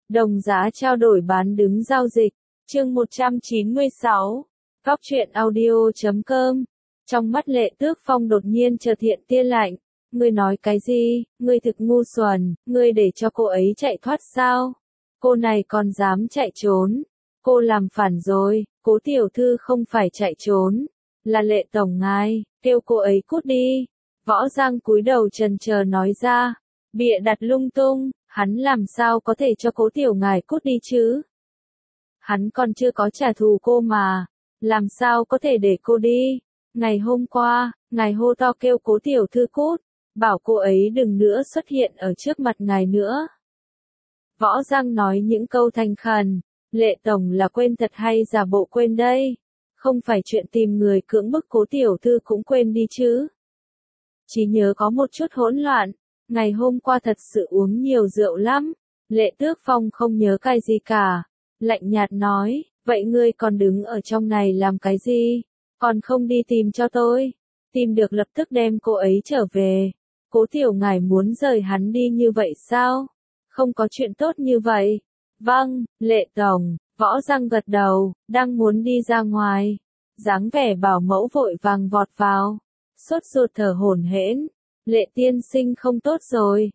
Đồng giá trao đổi bán đứng giao dịch. Chương 196. Góc truyện audio.com. Trong mắt Lệ Tước Phong đột nhiên chợt hiện tia lạnh. Ngươi nói cái gì? Ngươi thực ngu xuẩn, ngươi để cho cô ấy chạy thoát sao? Cô này còn dám chạy trốn. Cô làm phản rồi, Cố tiểu thư không phải chạy trốn, là Lệ tổng ngài, kêu cô ấy cút đi. Võ Giang cúi đầu trần chờ nói ra, bịa đặt lung tung, hắn làm sao có thể cho Cố tiểu ngài cút đi chứ? Hắn còn chưa có trả thù cô mà, làm sao có thể để cô đi? Ngày hôm qua, ngài hô to kêu Cố tiểu thư cút, bảo cô ấy đừng nữa xuất hiện ở trước mặt ngài nữa. Võ Giang nói những câu thành khẩn. Lệ tổng là quên thật hay giả bộ quên đây? Không phải chuyện tìm người cưỡng bức Cố tiểu thư cũng quên đi chứ? Trí nhớ có một chút hỗn loạn, ngày hôm qua thật sự uống nhiều rượu lắm. Lệ Tước Phong không nhớ cái gì cả, lạnh nhạt nói, vậy ngươi còn đứng ở trong này làm cái gì? Còn không đi tìm cho tôi? Tìm được lập tức đem cô ấy trở về. Cố tiểu ngài muốn rời hắn đi như vậy sao? Không có chuyện tốt như vậy. Vâng, Lệ tổng. Võ Giang gật đầu, đang muốn đi ra ngoài. Dáng vẻ bảo mẫu vội vàng vọt vào. Sốt ruột thở hổn hển. Lệ tiên sinh không tốt rồi.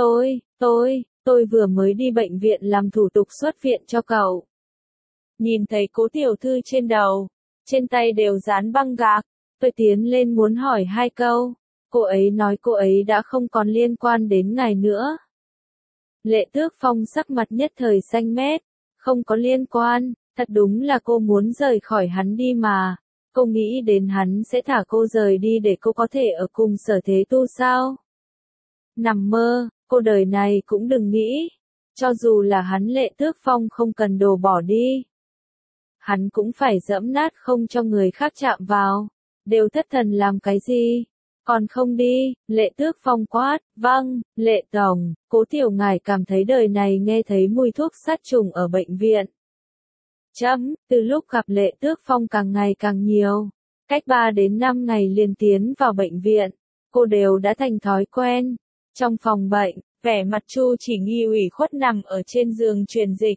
Tôi vừa mới đi bệnh viện làm thủ tục xuất viện cho cậu. Nhìn thấy Cố tiểu thư trên đầu, trên tay đều dán băng gạc. Tôi tiến lên muốn hỏi hai câu. Cô ấy nói cô ấy đã không còn liên quan đến ngài nữa. Lệ Tước Phong sắc mặt nhất thời xanh mét. Không có liên quan, thật đúng là cô muốn rời khỏi hắn đi mà. Cô nghĩ đến hắn sẽ thả cô rời đi để cô có thể ở cùng Sở Thế Tu sao? Nằm mơ, cô đời này cũng đừng nghĩ. Cho dù là hắn Lệ Tước Phong không cần đồ bỏ đi. Hắn cũng phải giẫm nát không cho người khác chạm vào. Đều thất thần làm cái gì? Còn không đi, Lệ Tước Phong quát, vâng, Lệ tổng, Cố tiểu ngài cảm thấy đời này nghe thấy mùi thuốc sát trùng ở bệnh viện. Từ lúc gặp Lệ Tước Phong càng ngày càng nhiều, cách 3 đến 5 ngày liền tiến vào bệnh viện, cô đều đã thành thói quen. Trong phòng bệnh, vẻ mặt Chu Chỉ Nghi ủy khuất nằm ở trên giường truyền dịch.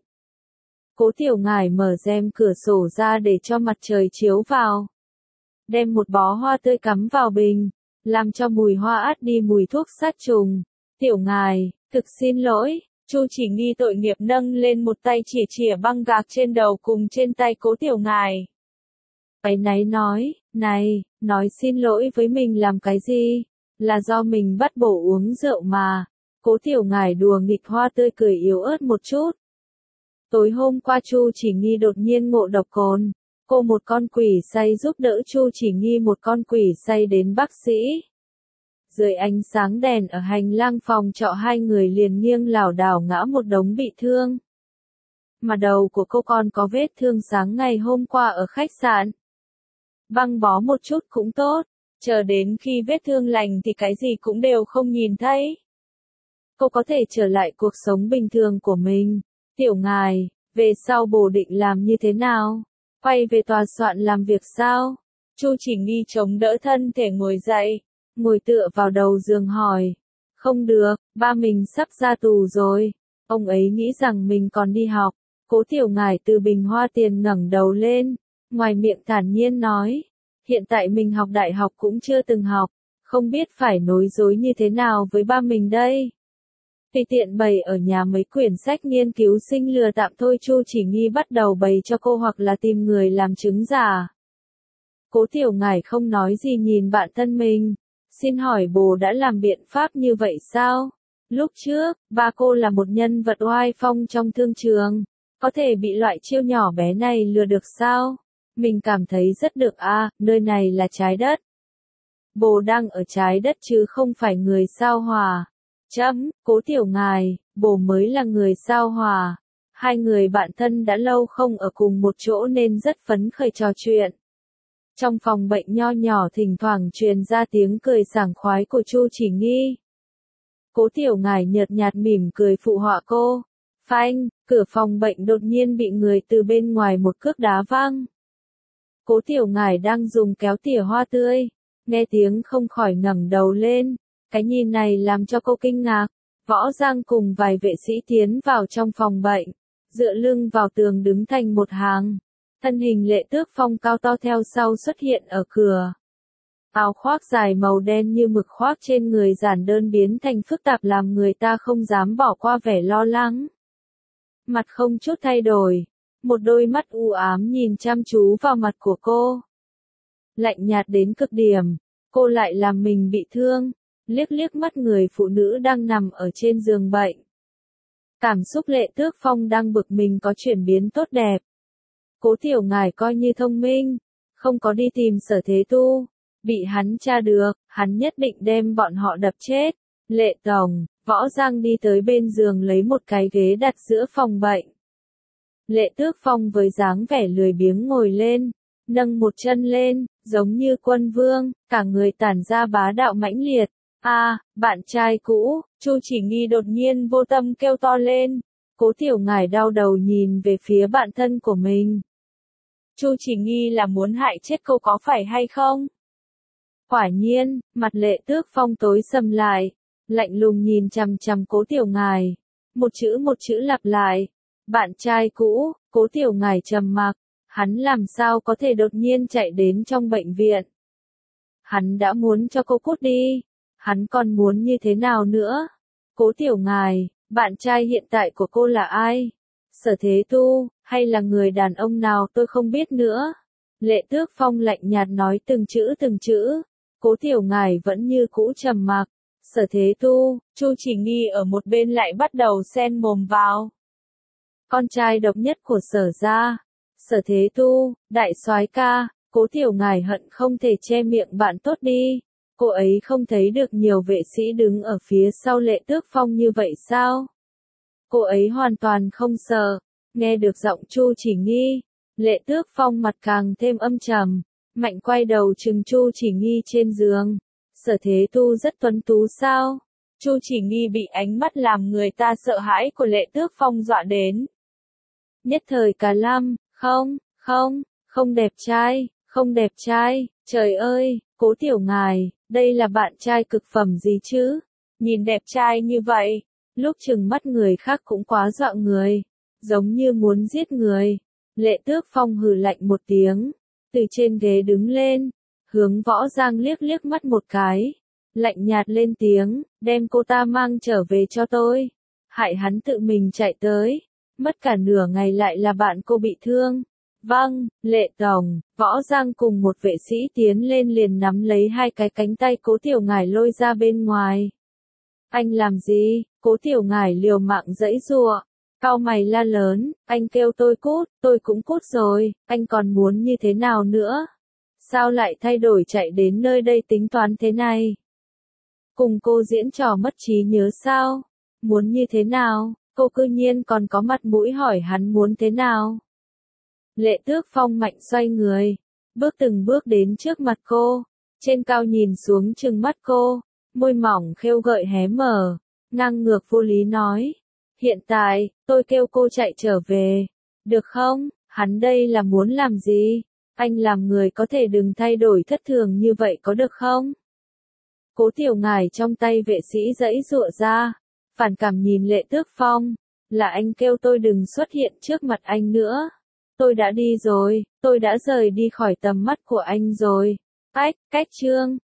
Cố tiểu ngài mở rèm cửa sổ ra để cho mặt trời chiếu vào. Đem một bó hoa tươi cắm vào bình. Làm cho mùi hoa át đi mùi thuốc sát trùng. Tiểu ngài, thực xin lỗi. Chu Chỉ Nghi tội nghiệp nâng lên một tay chỉa băng gạc trên đầu cùng trên tay Cố tiểu ngài. Áy náy nói, này, nói xin lỗi với mình làm cái gì? Là do mình bắt bổ uống rượu mà. Cố tiểu ngài đùa nghịch hoa tươi cười yếu ớt một chút. Tối hôm qua Chu Chỉ Nghi đột nhiên ngộ độc cồn. Cô một con quỷ say giúp đỡ Chu Chỉ Nghi một con quỷ say đến bác sĩ. Dưới ánh sáng đèn ở hành lang phòng trọ hai người liền nghiêng lảo đảo ngã một đống bị thương. Mà đầu của cô còn có vết thương sáng ngày hôm qua ở khách sạn. Băng bó một chút cũng tốt, chờ đến khi vết thương lành thì cái gì cũng đều không nhìn thấy. Cô có thể trở lại cuộc sống bình thường của mình. Tiểu ngài, về sau bổ định làm như thế nào? Quay về tòa soạn làm việc sao? Chu Chỉ Nghi chống đỡ thân thể ngồi dậy, ngồi tựa vào đầu giường hỏi. Không được, ba mình sắp ra tù rồi. Ông ấy nghĩ rằng mình còn đi học. Cố tiểu ngài từ bình hoa tiền ngẩng đầu lên, ngoài miệng thản nhiên nói. Hiện tại mình học đại học cũng chưa từng học, không biết phải nối dối như thế nào với ba mình đây. Tùy tiện bày ở nhà mấy quyển sách nghiên cứu sinh lừa tạm thôi. Chu Chỉ Nghi bắt đầu bày cho cô hoặc là tìm người làm chứng giả. Cố tiểu ngài không nói gì nhìn bạn thân mình. Xin hỏi bồ đã làm biện pháp như vậy sao? Lúc trước, ba cô là một nhân vật oai phong trong thương trường. Có thể bị loại chiêu nhỏ bé này lừa được sao? Mình cảm thấy rất được nơi này là trái đất. Bồ đang ở trái đất chứ không phải người sao Hỏa. Cố tiểu ngài, bồ mới là người sao Hỏa. Hai người bạn thân đã lâu không ở cùng một chỗ nên rất phấn khởi trò chuyện. Trong phòng bệnh nho nhỏ thỉnh thoảng truyền ra tiếng cười sảng khoái của Chu Chỉ Nghi. Cố tiểu ngài nhợt nhạt mỉm cười phụ họa cô. Phanh, cửa phòng bệnh đột nhiên bị người từ bên ngoài một cước đá văng. Cố tiểu ngài đang dùng kéo tỉa hoa tươi, nghe tiếng không khỏi ngẩng đầu lên. Cái nhìn này làm cho cô kinh ngạc, Võ Giang cùng vài vệ sĩ tiến vào trong phòng bệnh, dựa lưng vào tường đứng thành một hàng. Thân hình Lệ Tước Phong cao to theo sau xuất hiện ở cửa. Áo khoác dài màu đen như mực khoác trên người giản đơn biến thành phức tạp làm người ta không dám bỏ qua vẻ lo lắng. Mặt không chút thay đổi, một đôi mắt u ám nhìn chăm chú vào mặt của cô. Lạnh nhạt đến cực điểm, cô lại làm mình bị thương, liếc liếc mắt người phụ nữ đang nằm ở trên giường bệnh. Cảm xúc Lệ Tước Phong đang bực mình có chuyển biến tốt đẹp. Cố Tiểu Ngải coi như thông minh, không có đi tìm Sở Thế Tu, bị hắn tra được, hắn nhất định đem bọn họ đập chết. Lệ Tổng, Võ Giang đi tới bên giường lấy một cái ghế đặt giữa phòng bệnh. Lệ Tước Phong với dáng vẻ lười biếng ngồi lên, nâng một chân lên, giống như quân vương, cả người tản ra bá đạo mãnh liệt. Bạn trai cũ, Chu Chỉ Nghi đột nhiên vô tâm kêu to lên. Cố Tiểu Ngải đau đầu nhìn về phía bạn thân của mình. Chu Chỉ Nghi là muốn hại chết cô có phải hay không? Quả nhiên, mặt Lệ Tước Phong tối sầm lại, lạnh lùng nhìn chằm chằm Cố Tiểu Ngải, một chữ lặp lại. Bạn trai cũ, Cố Tiểu Ngải trầm mặc, hắn làm sao có thể đột nhiên chạy đến trong bệnh viện? Hắn đã muốn cho cô cút đi, hắn còn muốn như thế nào nữa? Cố Tiểu Ngải, bạn trai hiện tại của cô là ai? Sở Thế Tu, hay là người đàn ông nào tôi không biết nữa? Lệ Tước Phong lạnh nhạt nói từng chữ. Cố Tiểu Ngải vẫn như cũ trầm mặc. Sở Thế Tu, Chu Chỉ Nghi ở một bên lại bắt đầu xen mồm vào. Con trai độc nhất của Sở gia, Sở Thế Tu, đại soái ca. Cố Tiểu Ngải hận không thể che miệng bạn tốt đi. Cô ấy không thấy được nhiều vệ sĩ đứng ở phía sau Lệ Tước Phong như vậy sao? Cô ấy hoàn toàn không sợ. Nghe được giọng Chu Chỉ Nghi, Lệ Tước Phong mặt càng thêm âm trầm, mạnh quay đầu trừng Chu Chỉ Nghi trên giường. Sở Thế Tu rất tuấn tú sao? Chu Chỉ Nghi bị ánh mắt làm người ta sợ hãi của Lệ Tước Phong dọa đến. Nhất thời cả lâm, không đẹp trai, trời ơi, Cố Tiểu Ngải, đây là bạn trai cực phẩm gì chứ? Nhìn đẹp trai như vậy, lúc trừng mắt người khác cũng quá dọa người, giống như muốn giết người. Lệ Tước Phong hừ lạnh một tiếng, từ trên ghế đứng lên, hướng Võ Giang liếc liếc mắt một cái, lạnh nhạt lên tiếng, đem cô ta mang trở về cho tôi. Hại hắn tự mình chạy tới, mất cả nửa ngày lại là bạn cô bị thương. Vâng, Lệ Tổng. Võ Giang cùng một vệ sĩ tiến lên liền nắm lấy hai cái cánh tay Cố Tiểu Ngải lôi ra bên ngoài. Anh làm gì? Cố Tiểu Ngải liều mạng giãy giụa, cau mày la lớn, anh kêu tôi cút, tôi cũng cút rồi, anh còn muốn như thế nào nữa? Sao lại thay đổi chạy đến nơi đây tính toán thế này? Cùng cô diễn trò mất trí nhớ sao? Muốn như thế nào? Cô cư nhiên còn có mặt mũi hỏi hắn muốn thế nào? Lệ Tước Phong mạnh xoay người, bước từng bước đến trước mặt cô, trên cao nhìn xuống trừng mắt cô, môi mỏng khêu gợi hé mở, ngang ngược vô lý nói. Hiện tại, tôi kêu cô chạy trở về, được không? Hắn đây là muốn làm gì? Anh làm người có thể đừng thay đổi thất thường như vậy có được không? Cố Tiểu Ngải trong tay vệ sĩ giãy giụa ra, phản cảm nhìn Lệ Tước Phong, là anh kêu tôi đừng xuất hiện trước mặt anh nữa. Tôi đã đi rồi, tôi đã rời đi khỏi tầm mắt của anh rồi. Cách chương